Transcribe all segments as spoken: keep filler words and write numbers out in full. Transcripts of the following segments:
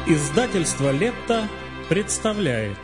Издательство «Летто» представляет.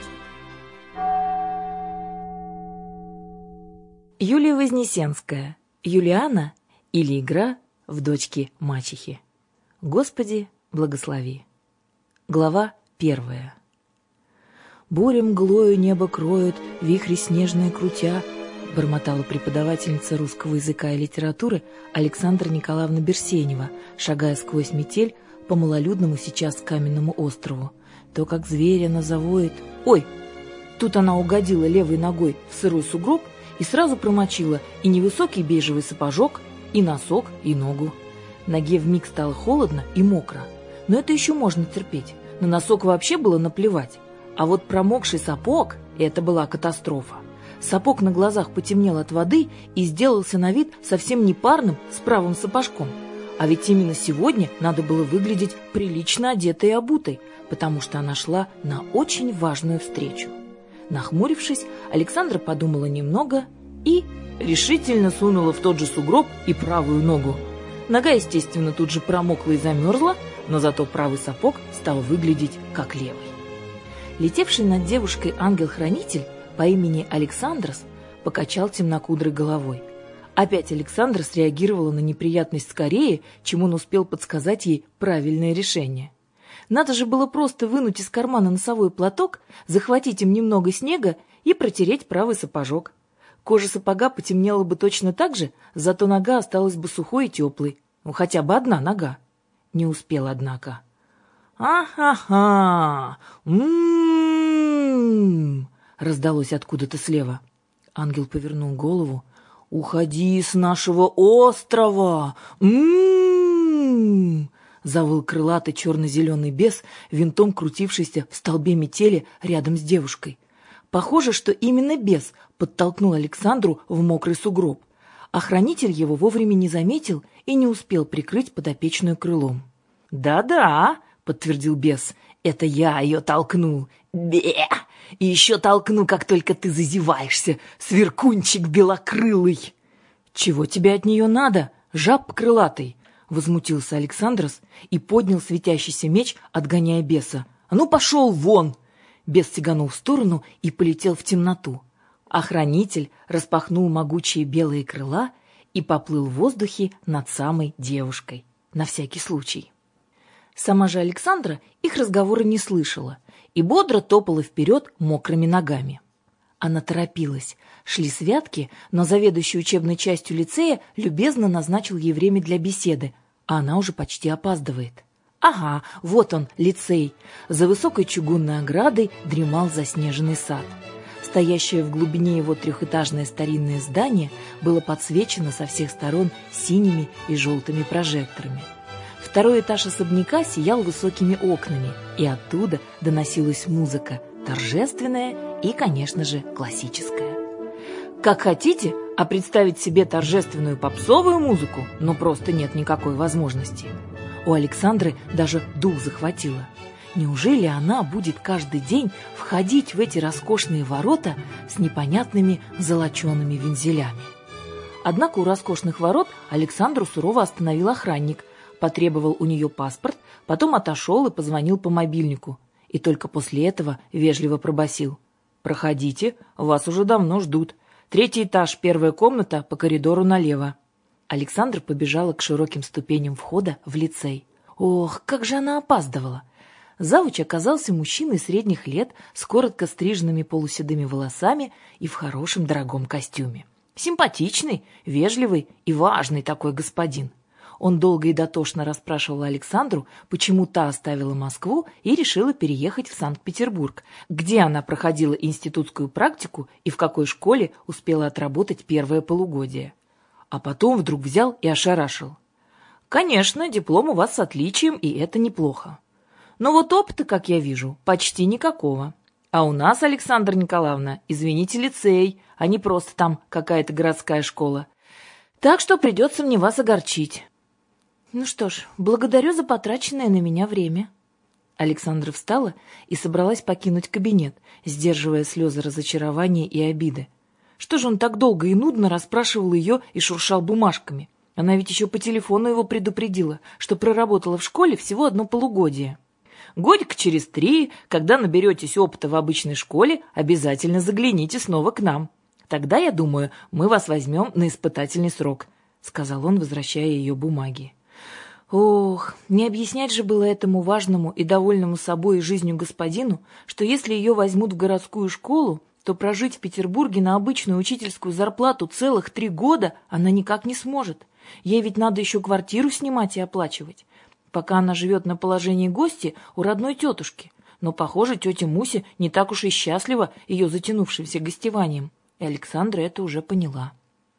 Юлия Вознесенская. Юлиана или игра в дочки мачехи. Господи, благослови. Глава первая. Буря мглою небо кроют, вихри снежные крутя, бормотала преподавательница русского языка и литературы Александра Николаевна Берсенева, шагая сквозь метель по малолюдному сейчас каменному острову. То, как зверь она завоет. Ой! Тут она угодила левой ногой в сырой сугроб и сразу промочила и невысокий бежевый сапожок, и носок, и ногу. Ноге вмиг стало холодно и мокро. Но это еще можно терпеть. На носок вообще было наплевать. А вот промокший сапог — это была катастрофа. Сапог на глазах потемнел от воды и сделался на вид совсем не парным с правым сапожком. А ведь именно сегодня надо было выглядеть прилично одетой и обутой, потому что она шла на очень важную встречу. Нахмурившись, Александра подумала немного и решительно сунула в тот же сугроб и правую ногу. Нога, естественно, тут же промокла и замерзла, но зато правый сапог стал выглядеть как левый. Летевший над девушкой ангел-хранитель по имени Александрос покачал темнокудрой головой. Опять Александра среагировала на неприятность скорее, чем он успел подсказать ей правильное решение. Надо же было просто вынуть из кармана носовой платок, захватить им немного снега и протереть правый сапожок. Кожа сапога потемнела бы точно так же, зато нога осталась бы сухой и теплой. Ну, хотя бы одна нога. Не успел, однако. «А-ха-ха! М-м-м!» раздалось откуда-то слева. Ангел повернул голову. «Уходи с нашего острова! М-м-м!» завыл крылатый черно-зеленый бес, винтом крутившийся в столбе метели рядом с девушкой. Похоже, что именно бес подтолкнул Александру в мокрый сугроб. Охранитель его вовремя не заметил и не успел прикрыть подопечную крылом. «Да-да», — подтвердил бес, — «это я ее толкнул. Бе! И еще толкну, как только ты зазеваешься, сверкунчик белокрылый!» «Чего тебе от нее надо, жаб крылатый?» — возмутился Александрос и поднял светящийся меч, отгоняя беса. «А ну, пошел вон!» Бес сиганул в сторону и полетел в темноту. Охранитель распахнул могучие белые крыла и поплыл в воздухе над самой девушкой. На всякий случай. Сама же Александра их разговоры не слышала и бодро топала вперед мокрыми ногами. Она торопилась. Шли святки, но заведующий учебной частью лицея любезно назначил ей время для беседы, а она уже почти опаздывает. Ага, вот он, лицей. За высокой чугунной оградой дремал заснеженный сад. Стоящее в глубине его трехэтажное старинное здание было подсвечено со всех сторон синими и желтыми прожекторами. Второй этаж особняка сиял высокими окнами, и оттуда доносилась музыка, торжественная и, конечно же, классическая. Как хотите, а представить себе торжественную попсовую музыку, но просто нет никакой возможности. У Александры даже дух захватило. Неужели она будет каждый день входить в эти роскошные ворота с непонятными золочеными вензелями? Однако у роскошных ворот Александру сурово остановил охранник, потребовал у нее паспорт, потом отошел и позвонил по мобильнику. И только после этого вежливо пробасил: «Проходите, вас уже давно ждут. Третий этаж, первая комната, по коридору налево». Александра побежала к широким ступеням входа в лицей. Ох, как же она опаздывала! Завуч оказался мужчиной средних лет с коротко стриженными полуседыми волосами и в хорошем дорогом костюме. Симпатичный, вежливый и важный такой господин. Он долго и дотошно расспрашивал Александру, почему та оставила Москву и решила переехать в Санкт-Петербург, где она проходила институтскую практику и в какой школе успела отработать первое полугодие. А потом вдруг взял и ошарашил. «Конечно, диплом у вас с отличием, и это неплохо. Но вот опыта, как я вижу, почти никакого. А у нас, Александра Николаевна, извините, лицей, а не просто там какая-то городская школа. Так что придется мне вас огорчить». «Ну что ж, благодарю за потраченное на меня время». Александра встала и собралась покинуть кабинет, сдерживая слезы разочарования и обиды. Что же он так долго и нудно расспрашивал ее и шуршал бумажками? Она ведь еще по телефону его предупредила, что проработала в школе всего одно полугодие. Годик через три, когда наберетесь опыта в обычной школе, обязательно загляните снова к нам. Тогда, я думаю, мы вас возьмем на испытательный срок», — сказал он, возвращая ее бумаги. Ох, не объяснять же было этому важному и довольному собой и жизнью господину, что если ее возьмут в городскую школу, то прожить в Петербурге на обычную учительскую зарплату целых три года она никак не сможет. Ей ведь надо еще квартиру снимать и оплачивать. Пока она живет на положении гостя у родной тетушки. Но, похоже, тетя Муся не так уж и счастлива ее затянувшимся гостеванием. И Александра это уже поняла.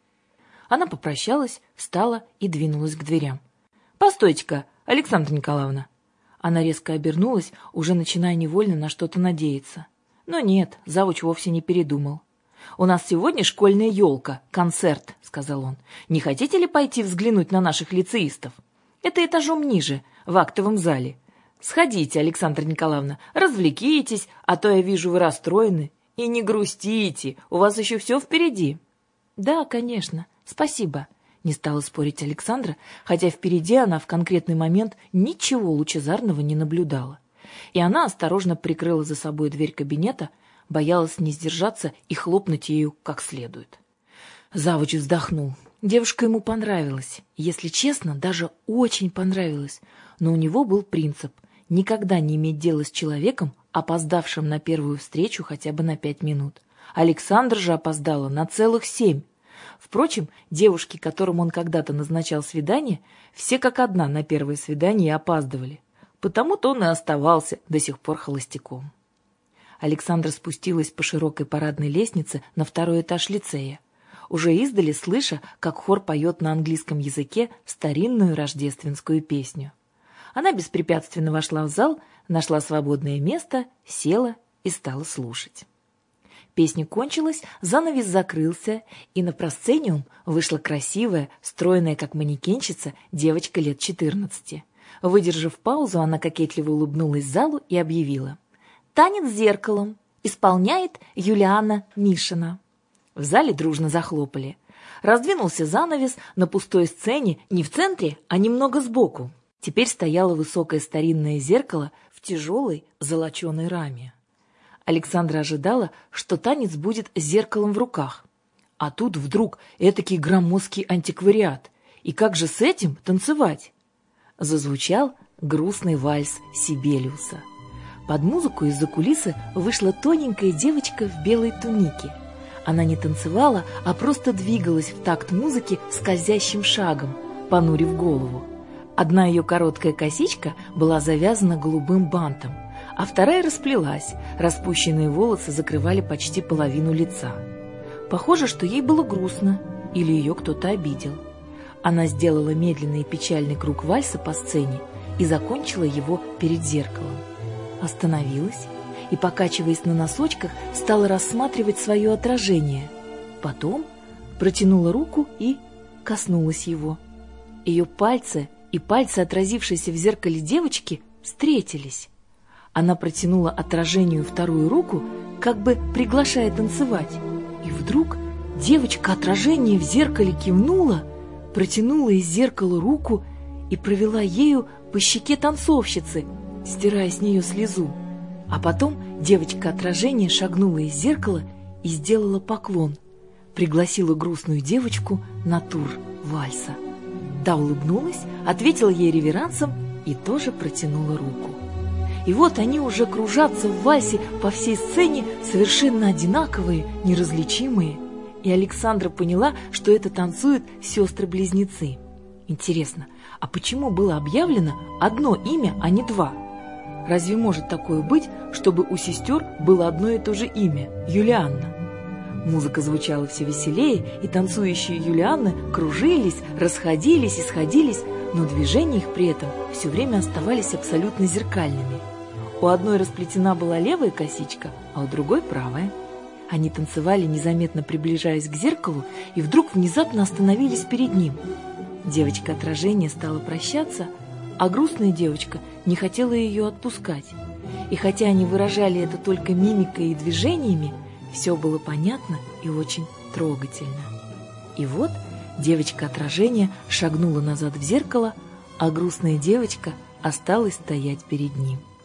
Она попрощалась, встала и двинулась к дверям. «Постойте-ка, Александра Николаевна!» Она резко обернулась, уже начиная невольно на что-то надеяться. Но нет, завуч вовсе не передумал. «У нас сегодня школьная елка, концерт», — сказал он. «Не хотите ли пойти взглянуть на наших лицеистов? Это этажом ниже, в актовом зале. Сходите, Александра Николаевна, развлекитесь, а то я вижу, вы расстроены. И не грустите, у вас еще все впереди». «Да, конечно, спасибо», — не стала спорить Александра, хотя впереди она в конкретный момент ничего лучезарного не наблюдала. И она осторожно прикрыла за собой дверь кабинета, боялась не сдержаться и хлопнуть ею как следует. Завуч вздохнул. Девушка ему понравилась, если честно, даже очень понравилась, но у него был принцип — никогда не иметь дела с человеком, опоздавшим на первую встречу хотя бы на пять минут. Александра же опоздала на целых семь. Впрочем, девушки, которым он когда-то назначал свидание, все как одна на первое свидание опаздывали. Потому-то он и оставался до сих пор холостяком. Александра спустилась по широкой парадной лестнице на второй этаж лицея, уже издали слыша, как хор поет на английском языке старинную рождественскую песню. Она беспрепятственно вошла в зал, нашла свободное место, села и стала слушать. Песня кончилась, занавес закрылся, и на просцениум вышла красивая, стройная как манекенщица, девочка лет четырнадцати. Выдержав паузу, она кокетливо улыбнулась залу и объявила: «Танец зеркалом исполняет Юлиана Мишина». В зале дружно захлопали. Раздвинулся занавес, на пустой сцене, не в центре, а немного сбоку. Теперь стояло высокое старинное зеркало в тяжелой золоченой раме. Александра ожидала, что танец будет с зеркалом в руках. А тут вдруг этакий громоздкий антиквариат. И как же с этим танцевать? Зазвучал грустный вальс Сибелиуса. Под музыку из-за кулисы вышла тоненькая девочка в белой тунике. Она не танцевала, а просто двигалась в такт музыки скользящим шагом, понурив голову. Одна ее короткая косичка была завязана голубым бантом, а вторая расплелась, распущенные волосы закрывали почти половину лица. Похоже, что ей было грустно, или ее кто-то обидел. Она сделала медленный и печальный круг вальса по сцене и закончила его перед зеркалом. Остановилась и, покачиваясь на носочках, стала рассматривать свое отражение. Потом протянула руку и коснулась его. Ее пальцы и пальцы, отразившиеся в зеркале девочки, встретились. Она протянула отражению вторую руку, как бы приглашая танцевать. И вдруг девочка-отражение в зеркале кивнула, протянула из зеркала руку и провела ею по щеке танцовщицы, стирая с нее слезу. А потом девочка-отражение шагнула из зеркала и сделала поклон, пригласила грустную девочку на тур вальса. Та улыбнулась, ответила ей реверансом и тоже протянула руку. И вот они уже кружатся в вальсе по всей сцене, совершенно одинаковые, неразличимые. И Александра поняла, что это танцуют сестры-близнецы. Интересно, а почему было объявлено одно имя, а не два? Разве может такое быть, чтобы у сестер было одно и то же имя – Юлианна? Музыка звучала все веселее, и танцующие Юлианны кружились, расходились и сходились, но движения их при этом все время оставались абсолютно зеркальными. У одной расплетена была левая косичка, а у другой – правая. Они танцевали, незаметно приближаясь к зеркалу, и вдруг внезапно остановились перед ним. Девочка-отражение стала прощаться, а грустная девочка не хотела ее отпускать. И хотя они выражали это только мимикой и движениями, все было понятно и очень трогательно. И вот девочка-отражение шагнула назад в зеркало, а грустная девочка осталась стоять перед ним.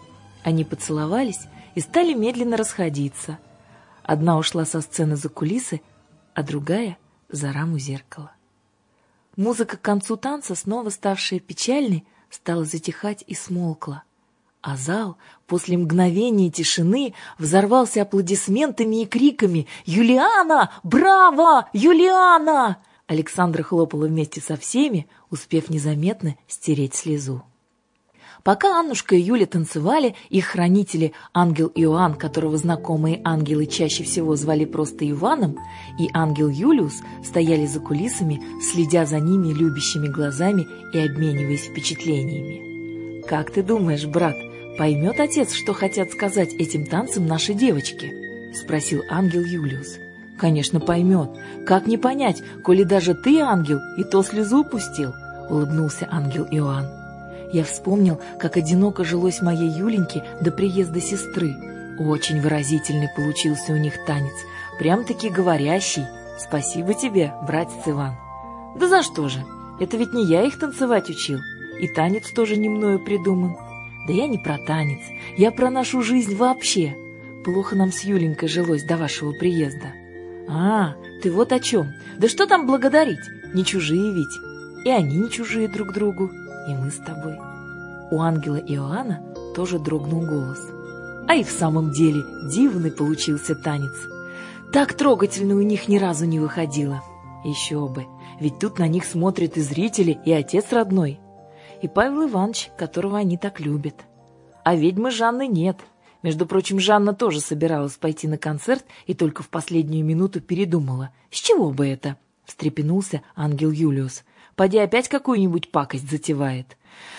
Они поцеловались и стали медленно расходиться. Одна ушла со сцены за кулисы, а другая — за раму зеркала. Музыка к концу танца, снова ставшая печальной, стала затихать и смолкла. А зал после мгновения тишины взорвался аплодисментами и криками: «Юлиана! Браво! Юлиана!» Александра хлопала вместе со всеми, успев незаметно стереть слезу. Пока Аннушка и Юля танцевали, их хранители ангел Иоанн, которого знакомые ангелы чаще всего звали просто Иваном, и ангел Юлиус стояли за кулисами, следя за ними любящими глазами и обмениваясь впечатлениями. «Как ты думаешь, брат, поймет отец, что хотят сказать этим танцем наши девочки?» — спросил ангел Юлиус. «Конечно, поймет. Как не понять, коли даже ты, ангел, и то слезу пустил?» — улыбнулся ангел Иоанн. Я вспомнил, как одиноко жилось моей Юленьке до приезда сестры. Очень выразительный получился у них танец, прям-таки говорящий. Спасибо тебе, братец Иван. Да за что же? Это ведь не я их танцевать учил, и танец тоже не мною придуман. Да я не про танец, я про нашу жизнь вообще. Плохо нам с Юленькой жилось до вашего приезда. А, ты вот о чем. Да что там благодарить? Не чужие ведь. И они не чужие друг другу. И мы с тобой. У ангела Иоанна тоже дрогнул голос. А и в самом деле дивный получился танец. Так трогательно у них ни разу не выходило. Еще бы, ведь тут на них смотрят и зрители, и отец родной, и Павел Иванович, которого они так любят. А ведьмы Жанны нет. Между прочим, Жанна тоже собиралась пойти на концерт и только в последнюю минуту передумала. С чего бы это? Встрепенулся ангел Юлиус. Поди опять какую-нибудь пакость затевает.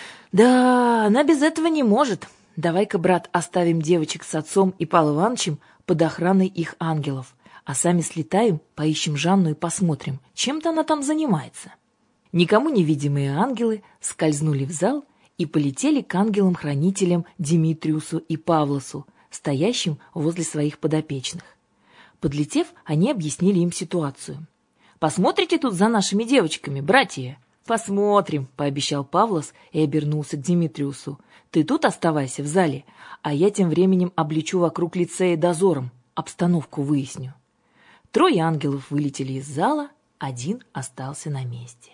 Да, она без этого не может. Давай-ка, брат, оставим девочек с отцом и Павлом Ивановичем под охраной их ангелов, а сами слетаем, поищем Жанну и посмотрим, чем-то она там занимается. Никому невидимые ангелы скользнули в зал и полетели к ангелам-хранителям Димитриусу и Павлосу, стоящим возле своих подопечных. Подлетев, они объяснили им ситуацию. «Посмотрите тут за нашими девочками, братья?» «Посмотрим», — пообещал Павлос и обернулся к Димитриусу. «Ты тут оставайся в зале, а я тем временем облечу вокруг лицея дозором, обстановку выясню». Трое ангелов вылетели из зала, один остался на месте.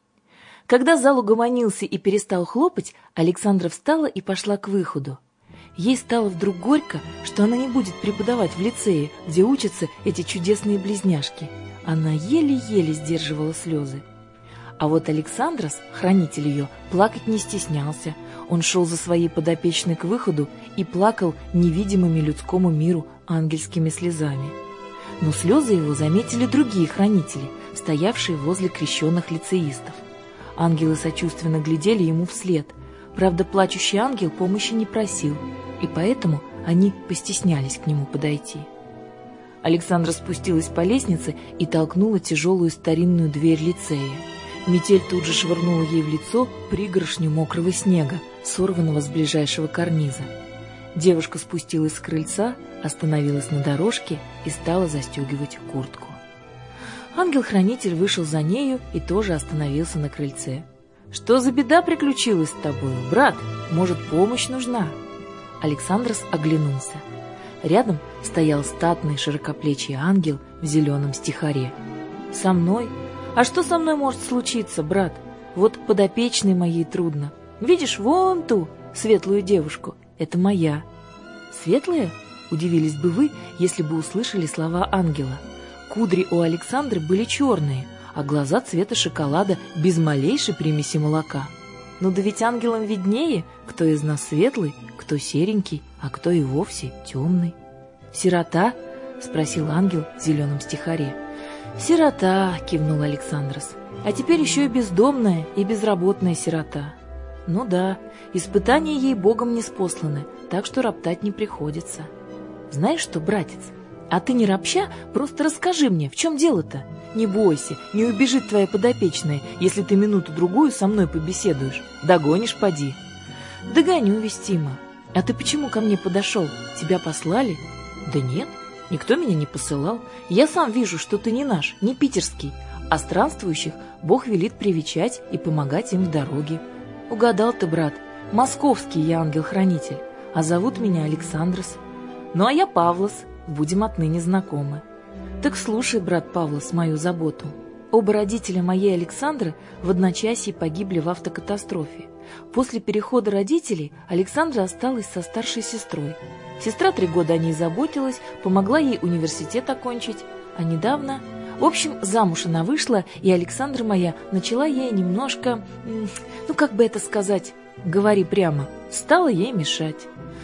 Когда зал угомонился и перестал хлопать, Александра встала и пошла к выходу. Ей стало вдруг горько, что она не будет преподавать в лицее, где учатся эти чудесные близняшки. Она еле-еле сдерживала слезы. А вот Александрос, хранитель ее, плакать не стеснялся. Он шел за своей подопечной к выходу и плакал невидимыми людскому миру ангельскими слезами. Но слезы его заметили другие хранители, стоявшие возле крещенных лицеистов. Ангелы сочувственно глядели ему вслед. Правда, плачущий ангел помощи не просил, и поэтому они постеснялись к нему подойти. Александра спустилась по лестнице и толкнула тяжелую старинную дверь лицея. Метель тут же швырнула ей в лицо пригоршню мокрого снега, сорванного с ближайшего карниза. Девушка спустилась с крыльца, остановилась на дорожке и стала застегивать куртку. Ангел-хранитель вышел за нею и тоже остановился на крыльце. «Что за беда приключилась с тобой, брат? Может, помощь нужна?» Александрос оглянулся. Рядом стоял статный широкоплечий ангел в зеленом стихаре. «Со мной? А что со мной может случиться, брат? Вот подопечной моей трудно. Видишь, вон ту светлую девушку. Это моя». «Светлая?» — удивились бы вы, если бы услышали слова ангела. Кудри у Александры были черные, а глаза цвета шоколада без малейшей примеси молока. Ну да ведь ангелам виднее, кто из нас светлый, кто серенький, а кто и вовсе темный. «Сирота?» — спросил ангел в зеленом стихаре. «Сирота», — кивнул Александрос. «А теперь еще и бездомная и безработная сирота». «Ну да, испытания ей Богом ниспосланы, так что роптать не приходится». «Знаешь что, братец, а ты не ропща, просто расскажи мне, в чем дело-то? Не бойся, не убежит твоя подопечная, если ты минуту-другую со мной побеседуешь. Догонишь, поди». «Догоню, Вестима. А ты почему ко мне подошел? Тебя послали?» «Да нет, никто меня не посылал. Я сам вижу, что ты не наш, не питерский, а странствующих Бог велит привечать и помогать им в дороге». «Угадал ты, брат. Московский я ангел-хранитель. а зовут меня Александрос. Ну, а я Павлос, будем отныне знакомы. Так слушай, брат Павлос, мою заботу. Оба родителя моей Александры в одночасье погибли в автокатастрофе. После перехода родителей Александра осталась со старшей сестрой. Сестра три года о ней заботилась, помогла ей университет окончить, а недавно... В общем, замуж она вышла, и Александра моя начала ей немножко... Ну, как бы это сказать... Говори прямо. Стала ей мешать.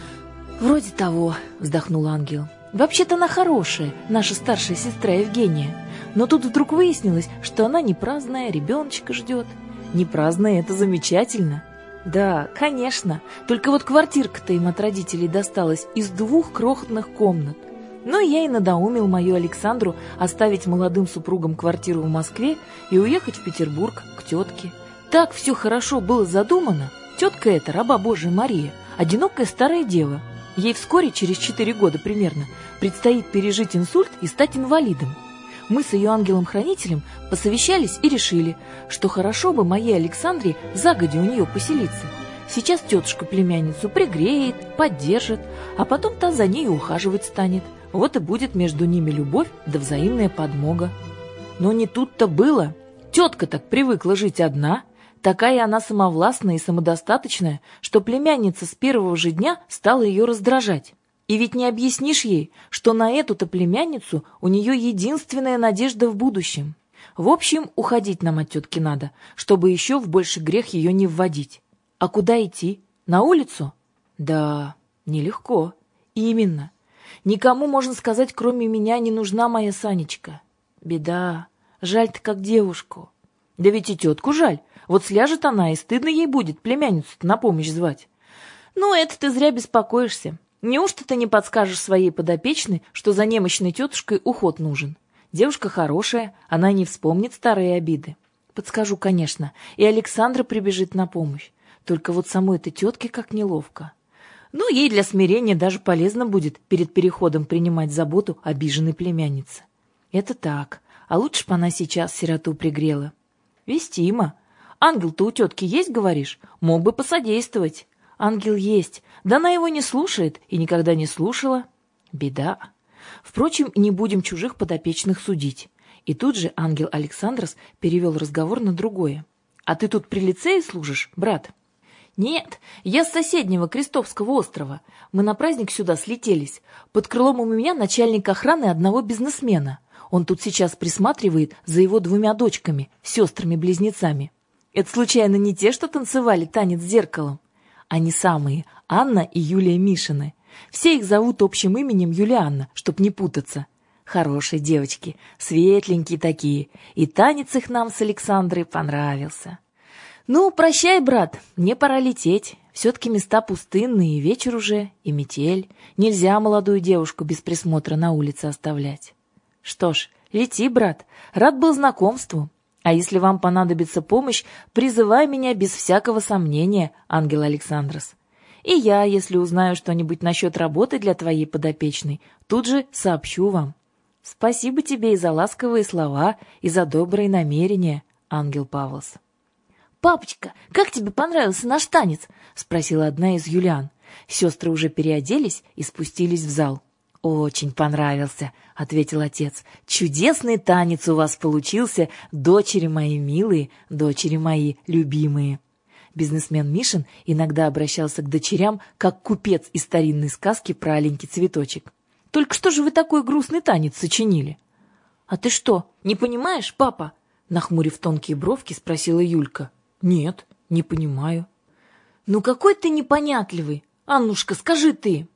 «Вроде того», — вздохнул ангел. «Вообще-то она хорошая, наша старшая сестра Евгения. Но тут вдруг выяснилось, что она не праздная, ребеночка ждет. Не праздная — это замечательно». «Да, конечно. Только вот квартирка-то им от родителей досталась из двух крохотных комнат. Ну, я и надоумил мою Александру оставить молодым супругам квартиру в Москве и уехать в Петербург к тетке. Так все хорошо было задумано. Тетка эта, раба Божия Мария, одинокая старая дева. Ей вскоре, через четыре года примерно, предстоит пережить инсульт и стать инвалидом. Мы с ее ангелом-хранителем посовещались и решили, что хорошо бы моей Александре загодя у нее поселиться. Сейчас тетушка племянницу пригреет, поддержит, а потом та за ней ухаживать станет. Вот и будет между ними любовь да взаимная подмога. Но не тут-то было. Тетка так привыкла жить одна, такая она самовластная и самодостаточная, что племянница с первого же дня стала ее раздражать. И ведь не объяснишь ей, что на эту-то племянницу у нее единственная надежда в будущем. В общем, уходить нам от тетки надо, чтобы еще в больший грех ее не вводить. А куда идти? На улицу? Да, нелегко. Именно. Никому, можно сказать, кроме меня, не нужна моя Санечка. Беда. Жаль-то как девушку. Да ведь и тетку жаль. Вот сляжет она, и стыдно ей будет племянницу-то на помощь звать. Ну, это ты зря беспокоишься. Неужто ты не подскажешь своей подопечной, что за немощной тетушкой уход нужен? Девушка хорошая, она не вспомнит старые обиды. Подскажу, конечно, и Александра прибежит на помощь. Только вот самой этой тетке как неловко. Ну, ей для смирения даже полезно будет перед переходом принимать заботу обиженной племянницы. Это так, а лучше бы она сейчас сироту пригрела. Вестимо. Ангел-то у тетки есть, говоришь? Мог бы посодействовать. Ангел есть, да она его не слушает и никогда не слушала. Беда. Впрочем, не будем чужих подопечных судить. И тут же ангел Александрос перевел разговор на другое. А ты тут при лицее служишь, брат? Нет, я с соседнего Крестовского острова. Мы на праздник сюда слетелись. Под крылом у меня начальник охраны одного бизнесмена. Он тут сейчас присматривает за его двумя дочками, сестрами-близнецами. Это случайно не те, что танцевали танец с зеркалом? Они самые, Анна и Юлия Мишины. Все их зовут общим именем Юлианна, чтоб не путаться. Хорошие девочки, светленькие такие. И танец их нам с Александрой понравился. Ну, прощай, брат, мне пора лететь. Все-таки места пустынные, и вечер уже, и метель. Нельзя молодую девушку без присмотра на улице оставлять. Что ж, лети, брат, рад был знакомству. А если вам понадобится помощь, призывай меня без всякого сомнения, ангел Александрос. И я, если узнаю что-нибудь насчет работы для твоей подопечной, тут же сообщу вам. Спасибо тебе и за ласковые слова, и за добрые намерения, ангел Павлос. «Папочка, как тебе понравился наш танец?» — спросила одна из Юлиан. Сестры уже переоделись и спустились в зал. «Очень понравился», — ответил отец. «Чудесный танец у вас получился, дочери мои милые, дочери мои любимые». Бизнесмен Мишин иногда обращался к дочерям, как купец из старинной сказки про аленький цветочек. «Только что же вы такой грустный танец сочинили?» «А ты что, не понимаешь, папа?» — нахмурив тонкие бровки, спросила Юлька. «Нет, не понимаю». «Ну какой ты непонятливый! Аннушка, скажи ты!»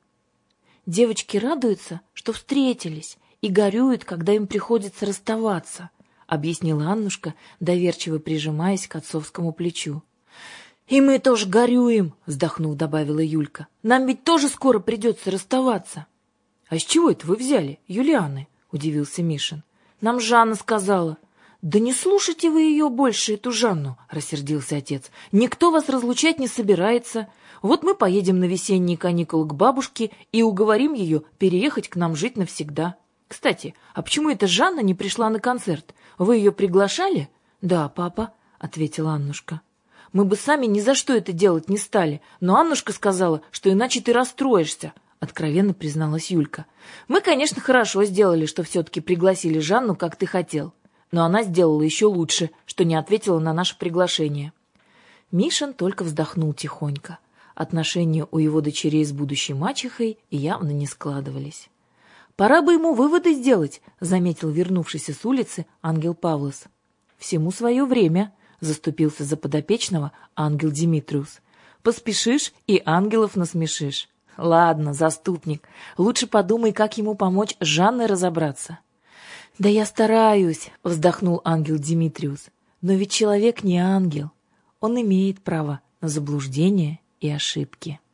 Девочки радуются, что встретились, и горюют, когда им приходится расставаться, объяснила Аннушка, доверчиво прижимаясь к отцовскому плечу. «И мы тоже горюем», — вздохнув, добавила Юлька. «Нам ведь тоже скоро придется расставаться». «А с чего это вы взяли, Юлианы?» — удивился Мишин. «Нам Жанна сказала». «Да не слушайте вы ее больше, эту Жанну», — рассердился отец. «Никто вас разлучать не собирается. Вот мы поедем на весенние каникулы к бабушке и уговорим ее переехать к нам жить навсегда. Кстати, а почему эта Жанна не пришла на концерт? Вы ее приглашали?» «Да, папа», — ответила Аннушка. Мы бы сами ни за что это делать не стали, но Аннушка сказала, что иначе ты расстроишься», — откровенно призналась Юлька. «Мы, конечно, хорошо сделали, что все-таки пригласили Жанну, как ты хотел. Но она сделала еще лучше, что не ответила на наше приглашение». Мишин только вздохнул тихонько. Отношения у его дочерей с будущей мачехой явно не складывались. «Пора бы ему выводы сделать», — заметил вернувшийся с улицы ангел Павлос. «Всему свое время», — заступился за подопечного ангел Димитриус. «Поспешишь и ангелов насмешишь. Ладно, заступник, лучше подумай, как ему помочь с Жанной разобраться». «Да я стараюсь», — вздохнул ангел Димитриус. «Но ведь человек не ангел. Он имеет право на заблуждение и ошибки».